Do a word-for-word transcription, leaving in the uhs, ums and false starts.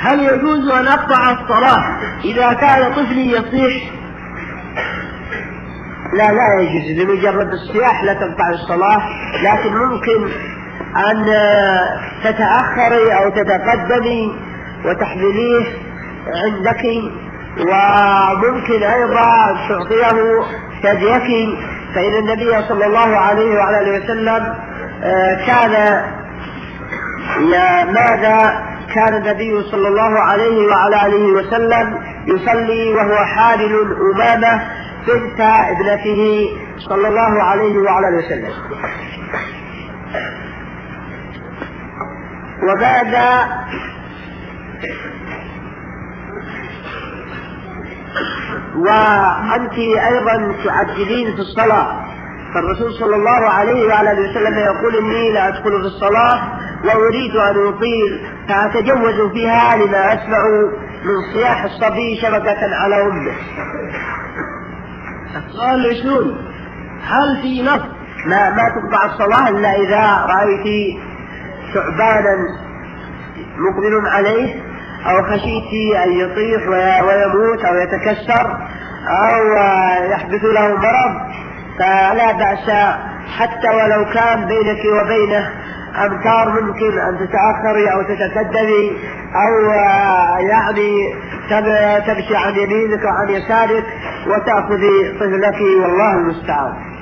هل يجوز أن أقطع الصلاة إذا كان طفلي يصيح؟ لا لا يجوز، لمجرد الصياح لا تقطع الصلاة، لكن ممكن أن تتأخري أو تتقدمي وتحمليه عندك، وممكن أيضا تعطيه ثديك، فإن النبي صلى الله عليه وعلى آله وسلم كان ماذا كان النبي صلى الله عليه وعلى آله وسلم يصلي وهو حامل أمامة بنت ابنته صلى الله عليه وعلى آله وسلم. وبعد وأنت أيضا تعجلين في الصلاة، فالرسول صلى الله عليه وعلى آله وسلم يقول إني لا أدخل في الصلاة وأريد أن أطيل فأتجوز فيها لما أسمع من صياح الصبي شبكة على أمه. السؤال العشرون: هل في نص ما, ما تقطع الصلاة إلا إذا رأيت ثعبانا مقبل عليه أو خشيت أن يطيح ويموت أو يتكسر أو يحدث له مرض، فلا بأس حتى ولو كان بينك وبينه أمتار ممكن أن تتأخري أو تتقدمي أو يعني تمشي عن يمينك وعن يسارك وتأخذي طفلك، والله المستعان.